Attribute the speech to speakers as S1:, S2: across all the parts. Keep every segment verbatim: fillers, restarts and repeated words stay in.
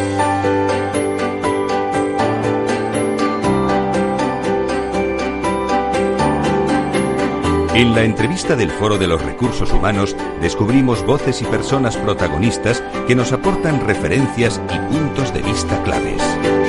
S1: En la entrevista del Foro de los Recursos Humanos descubrimos voces y personas protagonistas que nos aportan referencias y puntos de vista claves.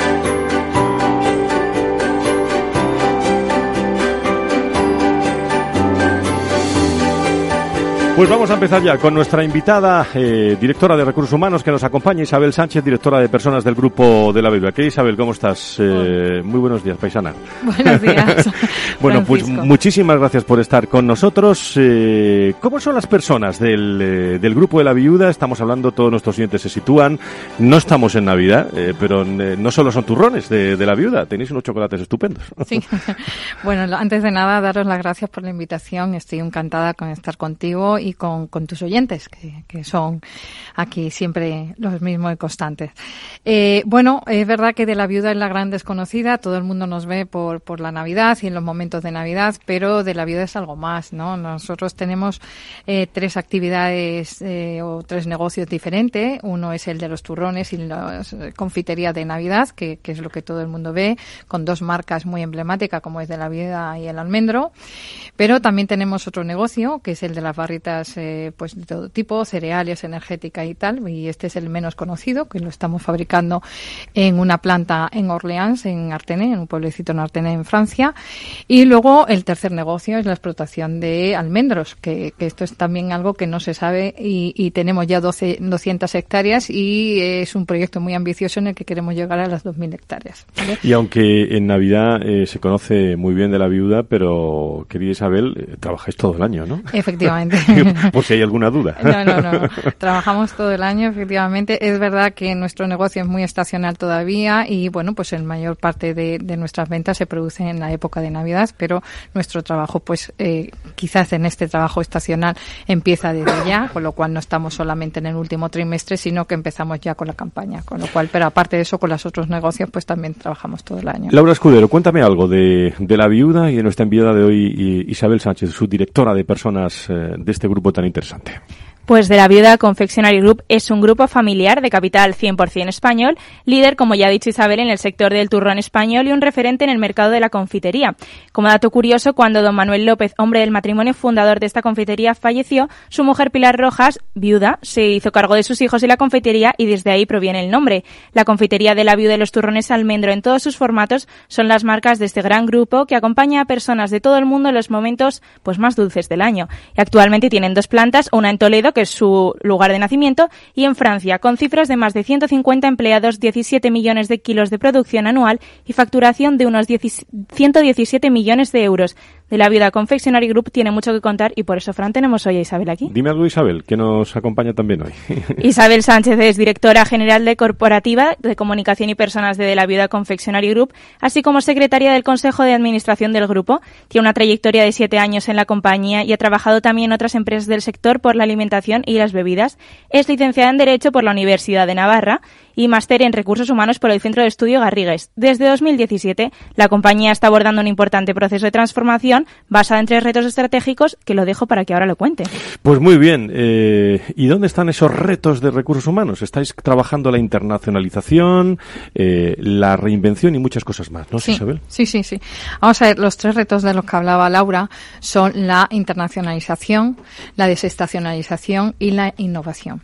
S2: Pues vamos a empezar ya con nuestra invitada, eh, directora de Recursos Humanos, que nos acompaña, Isabel Sánchez, directora de Personas del Grupo de la Viuda. ¿Qué, Isabel? ¿Cómo estás? Eh, muy buenos días, paisana.
S3: Buenos días.
S2: Bueno, pues muchísimas gracias por estar con nosotros. Eh, ¿Cómo son las personas del, eh, del Grupo de la Viuda? Estamos hablando, todos nuestros oyentes se sitúan. No estamos en Navidad, eh, pero eh, no solo son turrones de, de la Viuda, tenéis unos chocolates estupendos.
S3: Sí. Bueno, antes de nada, daros las gracias por la invitación. Estoy encantada con estar contigo y con, con tus oyentes, que, que son aquí siempre los mismos y constantes. Eh, bueno, es verdad que de la Viuda es la gran desconocida, todo el mundo nos ve por, por la Navidad y en los momentos de Navidad, pero de la Viuda es algo más, ¿no? Nosotros tenemos eh, tres actividades eh, o tres negocios diferentes. Uno es el de los turrones y la confitería de Navidad, que, que es lo que todo el mundo ve, con dos marcas muy emblemáticas como es de la Viuda y el Almendro. Pero también tenemos otro negocio, que es el de las barritas eh, pues de todo tipo, cereales, energética y tal, y este es el menos conocido, que lo estamos fabricando en una planta en Orleans, en Artenay, en un pueblecito en Artenay, en Francia. Y luego el tercer negocio es la explotación de almendros, que, que esto es también algo que no se sabe y, y tenemos ya doce, doscientas hectáreas y es un proyecto muy ambicioso en el que queremos llegar a las dos mil hectáreas, ¿vale?
S2: Y aunque en Navidad eh, se conoce muy bien de la Viuda, pero querida Isabel, eh, trabajáis todo el año, ¿no?
S3: Efectivamente.
S2: Por si hay alguna duda.
S3: No, no, no. Trabajamos todo el año, efectivamente. Es verdad que nuestro negocio es muy estacional todavía y, bueno, pues la mayor parte de, de nuestras ventas se producen en la época de Navidad, pero nuestro trabajo, pues, eh, quizás en este trabajo estacional empieza desde ya, con lo cual no estamos solamente en el último trimestre, sino que empezamos ya con la campaña, con lo cual, pero aparte de eso, con los otros negocios, pues también trabajamos todo el año.
S2: Laura Escudero, cuéntame algo de, de la Viuda y de nuestra enviada de hoy, Isabel Sánchez, su directora de personas eh, de este grupo tan interesante.
S4: Pues de la Viuda Confectionery Group es un grupo familiar de capital cien por ciento español, líder, como ya ha dicho Isabel, en el sector del turrón español y un referente en el mercado de la confitería. Como dato curioso, cuando don Manuel López, hombre del matrimonio fundador de esta confitería, falleció, su mujer Pilar Rojas, viuda, se hizo cargo de sus hijos y la confitería y desde ahí proviene el nombre. La confitería de la Viuda y los turrones Almendro en todos sus formatos son las marcas de este gran grupo que acompaña a personas de todo el mundo en los momentos pues más dulces del año. Y actualmente tienen dos plantas, una en Toledo, que es su lugar de nacimiento, y en Francia, con cifras de más de ciento cincuenta empleados, diecisiete millones de kilos de producción anual y facturación de unos ciento diecisiete millones de euros. De la Viuda Confectionery Group tiene mucho que contar y por eso, Fran, tenemos hoy a Isabel aquí.
S2: Dime algo, Isabel, que nos acompaña también hoy.
S4: Isabel Sánchez es directora general de Corporativa de Comunicación y Personas de, de la Viuda Confectionery Group, así como secretaria del Consejo de Administración del grupo. Tiene una trayectoria de siete años en la compañía y ha trabajado también en otras empresas del sector por la alimentación y las bebidas. Es licenciada en Derecho por la Universidad de Navarra y máster en Recursos Humanos por el Centro de Estudio Garrigues. Desde dos mil diecisiete, la compañía está abordando un importante proceso de transformación basada en tres retos estratégicos que lo dejo para que ahora lo cuente.
S2: Pues muy bien. Eh, ¿Y dónde están esos retos de recursos humanos? Estáis trabajando la internacionalización, eh, la reinvención y muchas cosas más, ¿no,
S3: sí,
S2: Isabel?
S3: Sí, sí, sí. Vamos a ver, los tres retos de los que hablaba Laura son la internacionalización, la desestacionalización y la innovación.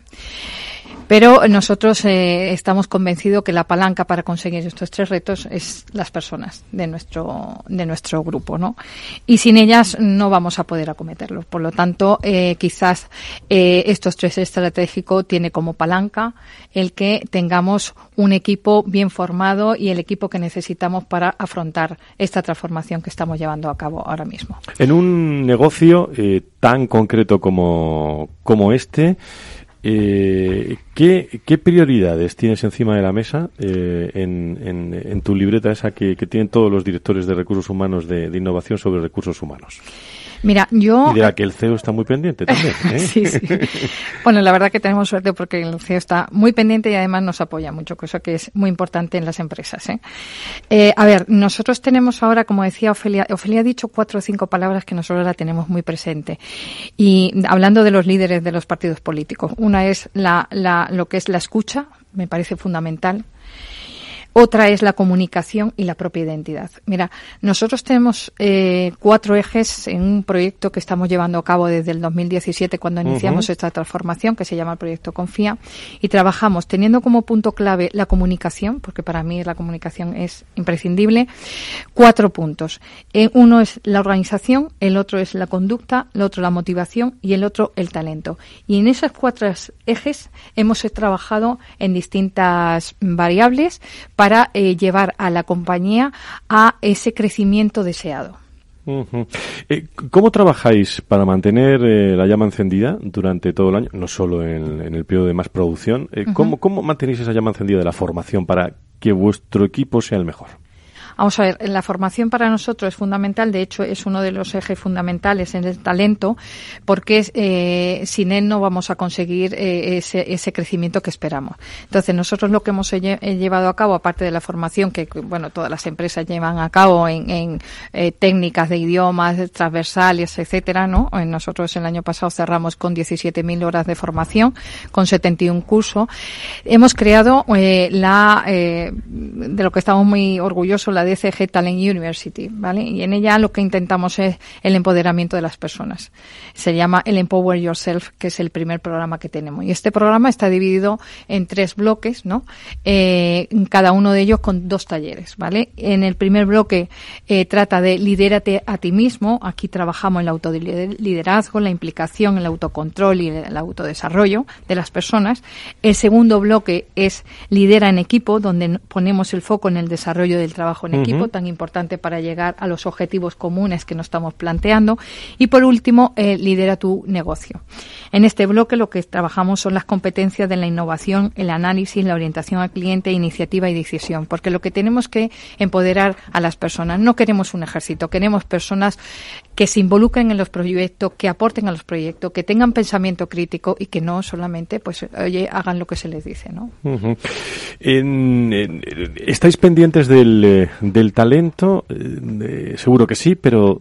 S3: Pero nosotros eh, estamos convencidos que la palanca para conseguir estos tres retos es las personas de nuestro de nuestro grupo, ¿no? Y sin ellas no vamos a poder acometerlos. Por lo tanto, eh, quizás eh, estos tres estratégicos tiene como palanca el que tengamos un equipo bien formado y el equipo que necesitamos para afrontar esta transformación que estamos llevando a cabo ahora mismo.
S2: En un negocio eh, tan concreto como como este, Eh, ¿qué, ¿Qué prioridades tienes encima de la mesa eh, en, en, en tu libreta esa que, que tienen todos los directores de recursos humanos de, de innovación sobre recursos humanos?
S3: Mira, yo...
S2: Y de la que el C E O está muy pendiente también, ¿eh?
S3: Sí, sí. Bueno, la verdad que tenemos suerte porque el C E O está muy pendiente y además nos apoya mucho, cosa que es muy importante en las empresas, ¿eh? Eh, a ver, nosotros tenemos ahora, como decía Ofelia, Ofelia ha dicho cuatro o cinco palabras que nosotros la tenemos muy presente. Y hablando de los líderes de los partidos políticos, una es la, la, lo que es la escucha me parece fundamental. Otra es la comunicación y la propia identidad. Mira, nosotros tenemos eh, cuatro ejes en un proyecto que estamos llevando a cabo desde el dos mil diecisiete, cuando iniciamos uh-huh. esta transformación, que se llama el Proyecto Confía, y trabajamos teniendo como punto clave la comunicación, porque para mí la comunicación es imprescindible. Cuatro puntos. Eh, uno es la organización, el otro es la conducta, el otro la motivación y el otro el talento. Y en esos cuatro ejes hemos trabajado en distintas variables para para eh, llevar a la compañía a ese crecimiento deseado.
S2: Uh-huh. Eh, ¿Cómo trabajáis para mantener eh, la llama encendida durante todo el año, no solo en, en el periodo de más producción? Eh, uh-huh. ¿cómo, ¿Cómo mantenéis esa llama encendida de la formación para que vuestro equipo sea el mejor?
S3: Vamos a ver, la formación para nosotros es fundamental, de hecho es uno de los ejes fundamentales en el talento, porque eh, sin él no vamos a conseguir eh, ese, ese crecimiento que esperamos. Entonces nosotros lo que hemos lle- llevado a cabo, aparte de la formación que, bueno, todas las empresas llevan a cabo en, en eh, técnicas de idiomas transversales, etcétera, ¿no? Nosotros el año pasado cerramos con diecisiete mil horas de formación, con setenta y uno cursos. Hemos creado eh, la, eh, de lo que estamos muy orgullosos, la D C G Talent University, ¿vale? Y en ella lo que intentamos es el empoderamiento de las personas. Se llama el Empower Yourself, que es el primer programa que tenemos. Y este programa está dividido en tres bloques, ¿no? Eh, cada uno de ellos con dos talleres, ¿vale? En el primer bloque eh, trata de lidérate a ti mismo. Aquí trabajamos el autoliderazgo, la implicación, el autocontrol y el autodesarrollo de las personas. El segundo bloque es lidera en equipo, donde ponemos el foco en el desarrollo del trabajo en equipo, uh-huh. tan importante para llegar a los objetivos comunes que nos estamos planteando. Y por último, eh, lidera tu negocio. En este bloque lo que trabajamos son las competencias de la innovación, el análisis, la orientación al cliente, iniciativa y decisión, porque lo que tenemos que empoderar a las personas. No queremos un ejército, queremos personas que se involucren en los proyectos, que aporten a los proyectos, que tengan pensamiento crítico y que no solamente, pues, oye, hagan lo que se les dice, ¿no?
S2: Uh-huh. En, en, ¿Estáis pendientes del, eh, del talento? Eh, seguro que sí, pero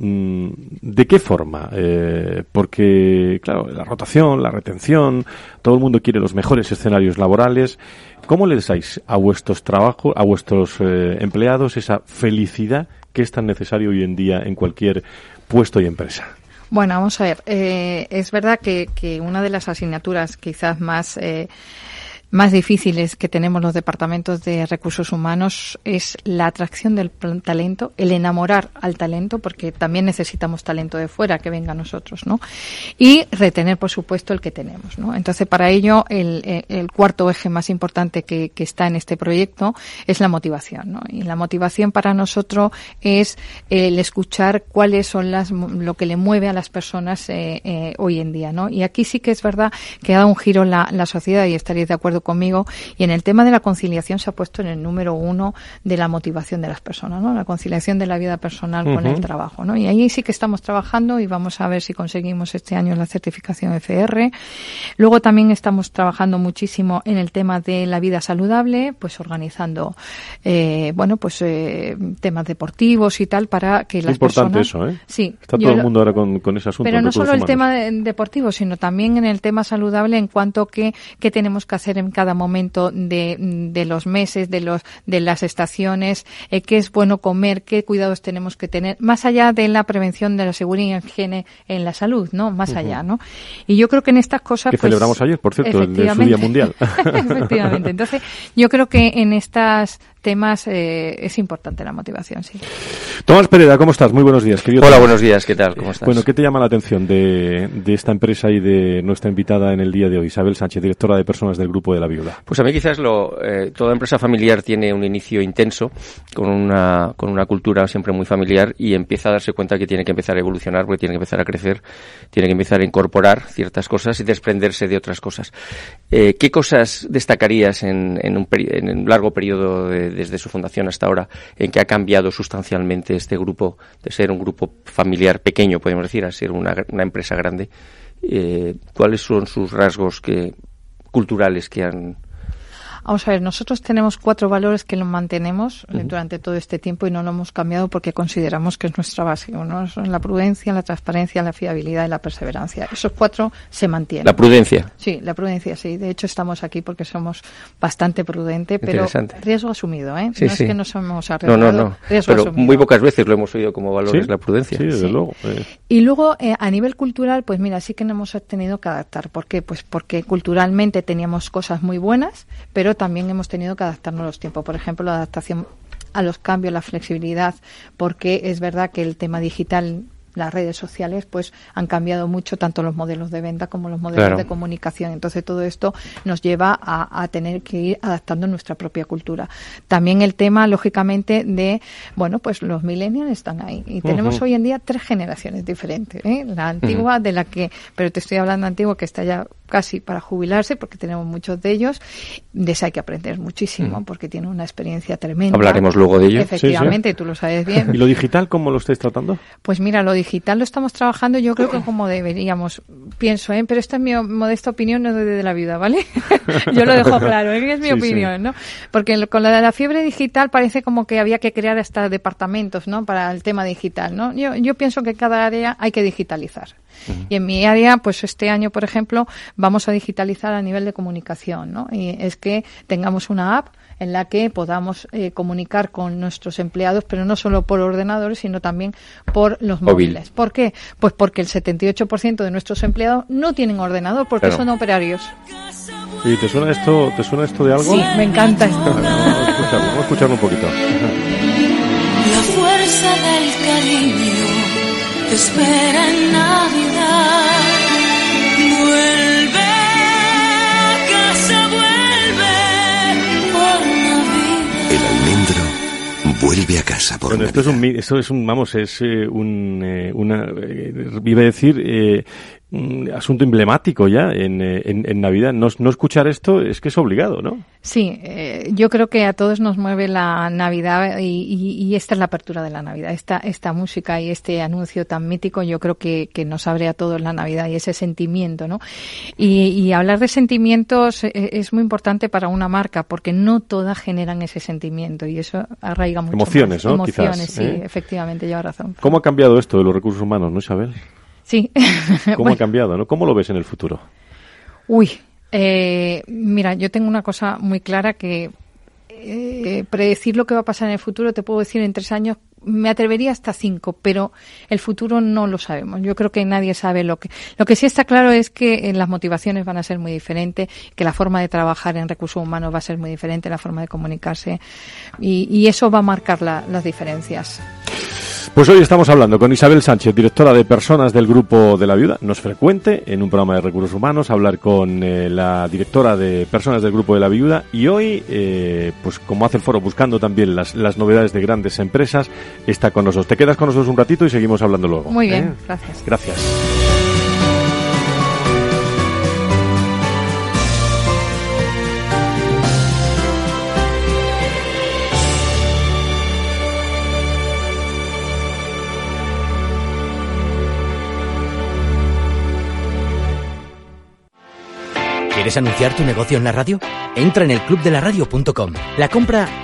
S2: ¿de qué forma? Eh, porque, claro, la rotación, la retención, todo el mundo quiere los mejores escenarios laborales. ¿Cómo les dais a vuestros trabajos, a vuestros eh, empleados esa felicidad que es tan necesario hoy en día en cualquier puesto y empresa?
S3: Bueno, vamos a ver. Eh, es verdad que, que una de las asignaturas quizás más eh, más difíciles que tenemos los departamentos de recursos humanos es la atracción del talento, el enamorar al talento, porque también necesitamos talento de fuera que venga a nosotros, ¿no? Y retener, por supuesto, el que tenemos, ¿no? Entonces, para ello, el, el cuarto eje más importante que, que está en este proyecto es la motivación, ¿no? Y la motivación para nosotros es el escuchar cuáles son las, lo que le mueve a las personas eh, eh, hoy en día, ¿no? Y aquí sí que es verdad que ha dado un giro la, la sociedad, y estaréis de acuerdo conmigo, y en el tema de la conciliación se ha puesto en el número uno de la motivación de las personas, ¿no? La conciliación de la vida personal uh-huh. con el trabajo, ¿no? Y ahí sí que estamos trabajando y vamos a ver si conseguimos este año la certificación F R. Luego también estamos trabajando muchísimo en el tema de la vida saludable, pues organizando, eh, bueno, pues eh, temas deportivos y tal para que las
S2: importante
S3: personas...
S2: Importante eso, ¿eh?
S3: Sí.
S2: Está todo el mundo ahora con, con ese asunto.
S3: Pero no solo el
S2: humanos.
S3: tema de, deportivo, sino también en el tema saludable en cuanto que, que tenemos que hacer en cada momento de, de los meses, de los de las estaciones, eh, qué es bueno comer, qué cuidados tenemos que tener, más allá de la prevención de la seguridad y higiene en la salud, ¿no? Más uh-huh. allá, ¿no? Y yo creo que en estas cosas...
S2: Que
S3: pues,
S2: celebramos ayer, por cierto, el de su Día Mundial.
S3: Efectivamente. Entonces, yo creo que en estas temas eh, es importante la motivación, sí.
S2: Tomás Pereda, ¿cómo estás? Muy buenos días, querido.
S5: Hola,
S2: Tomás.
S5: buenos días, ¿qué tal? ¿Cómo estás?
S2: Bueno, ¿qué te llama la atención de, de esta empresa y de nuestra invitada en el día de hoy, Isabel Sánchez, directora de personas del Grupo de la Viuda?
S5: Pues a mí quizás lo, eh, toda empresa familiar tiene un inicio intenso, con una, con una cultura siempre muy familiar, y empieza a darse cuenta que tiene que empezar a evolucionar, porque tiene que empezar a crecer, tiene que empezar a incorporar ciertas cosas y desprenderse de otras cosas. Eh, ¿Qué cosas destacarías en, en, un, peri- en un largo periodo de, desde su fundación hasta ahora, en que ha cambiado sustancialmente este grupo, de ser un grupo familiar pequeño, podemos decir, a ser una, una empresa grande? Eh, ¿Cuáles son sus rasgos que, culturales que han
S3: Vamos a ver, nosotros tenemos cuatro valores que los mantenemos uh-huh. durante todo este tiempo y no lo hemos cambiado porque consideramos que es nuestra base, ¿no? Son la prudencia, la transparencia, la fiabilidad y la perseverancia. Esos cuatro se mantienen.
S5: ¿La prudencia?
S3: Sí, la prudencia, sí. De hecho, estamos aquí porque somos bastante prudentes, pero riesgo asumido, ¿eh?
S5: Sí,
S3: no
S5: sí.
S3: es que nos hemos arriesgado.
S5: No, no, no.
S3: Riesgo
S5: pero
S3: asumido.
S5: Muy pocas veces lo hemos oído como valores,
S2: ¿Sí?
S5: la prudencia.
S2: Sí, desde
S3: sí.
S2: luego. Eh.
S3: Y luego, eh, a nivel cultural, pues mira, sí que nos hemos tenido que adaptar. ¿Por qué? Pues porque culturalmente teníamos cosas muy buenas, pero también hemos tenido que adaptarnos a los tiempos. Por ejemplo, la adaptación a los cambios, la flexibilidad, porque es verdad que el tema digital, las redes sociales, pues han cambiado mucho tanto los modelos de venta como los modelos
S5: claro.
S3: de comunicación. Entonces todo esto nos lleva a, a tener que ir adaptando nuestra propia cultura. También el tema, lógicamente, de, bueno, pues los millennials están ahí. Y tenemos uh-huh. hoy en día tres generaciones diferentes, ¿eh? La antigua, uh-huh. de la que, pero te estoy hablando antigua, que está ya casi para jubilarse, porque tenemos muchos de ellos. De esa hay que aprender muchísimo, uh-huh. porque tiene una experiencia tremenda.
S5: Hablaremos luego de ello.
S3: Efectivamente,
S2: sí, sí.
S3: tú lo sabes bien.
S2: ¿Y lo digital cómo lo estáis tratando?
S3: Pues mira, lo digital lo estamos trabajando yo creo que como deberíamos, pienso, ¿eh? Pero esta es mi modesta opinión, no de, de la viuda, ¿vale? Yo lo dejo claro, ¿eh? Es mi sí, opinión, sí. ¿no? Porque con la de la fiebre digital parece como que había que crear hasta departamentos, ¿no? Para el tema digital, ¿no? Yo, yo pienso que cada área hay que digitalizar. Uh-huh. Y en mi área, pues este año, por ejemplo, vamos a digitalizar a nivel de comunicación, ¿no? Y es que tengamos una app en la que podamos eh, comunicar con nuestros empleados, pero no solo por ordenadores, sino también por los
S5: Móvil.
S3: móviles. ¿Por qué? Pues porque el setenta y ocho por ciento de nuestros empleados no tienen ordenador porque claro. son operarios.
S2: ¿Y te suena esto, te suena esto de algo?
S3: Sí, me encanta esto.
S2: Vale, vamos a escucharlo, vamos a escucharlo un poquito.
S6: La fuerza del cariño te espera en Navidad. Vuelve a casa, vuelve por Navidad.
S7: El almendro vuelve a casa por
S2: bueno, esto es un, esto es un, vamos, es eh, un, eh, una, eh, iba a decir, eh, un asunto emblemático ya en, en, en Navidad. No, no escuchar esto es que es obligado, ¿no?
S3: Sí, eh, yo creo que a todos nos mueve la Navidad y, y, y esta es la apertura de la Navidad. Esta, esta música y este anuncio tan mítico yo creo que, que nos abre a todos la Navidad y ese sentimiento, ¿no? Y, y hablar de sentimientos es, es muy importante para una marca porque no todas generan ese sentimiento y eso arraiga mucho.
S2: Emociones,
S3: más.
S2: ¿no?
S3: Emociones,
S2: Quizás,
S3: sí,
S2: ¿eh?
S3: Efectivamente, lleva razón.
S2: ¿Cómo ha cambiado esto de los recursos humanos, no, Isabel?
S3: Sí.
S2: ¿Cómo
S3: bueno.
S2: ha cambiado, no? ¿Cómo lo ves en el futuro?
S3: Uy, eh, mira, yo tengo una cosa muy clara que eh, predecir lo que va a pasar en el futuro, te puedo decir en tres años, me atrevería hasta cinco, pero el futuro no lo sabemos. Yo creo que nadie sabe lo que... Lo que sí está claro es que eh, las motivaciones van a ser muy diferentes, que la forma de trabajar en recursos humanos va a ser muy diferente, la forma de comunicarse, y, y eso va a marcar la, las diferencias.
S2: Pues hoy estamos hablando con Isabel Sánchez, directora de Personas del Grupo de la Viuda. No es frecuente en un programa de recursos humanos hablar con eh, la directora de Personas del Grupo de la Viuda y hoy, eh, pues como hace el foro buscando también las, las novedades de grandes empresas, está con nosotros. Te quedas con nosotros un ratito y seguimos hablando luego.
S3: Muy bien,
S2: ¿eh?
S3: gracias.
S2: Gracias.
S8: ¿Quieres anunciar tu negocio en la radio? Entra en el club de la radio punto com. La compra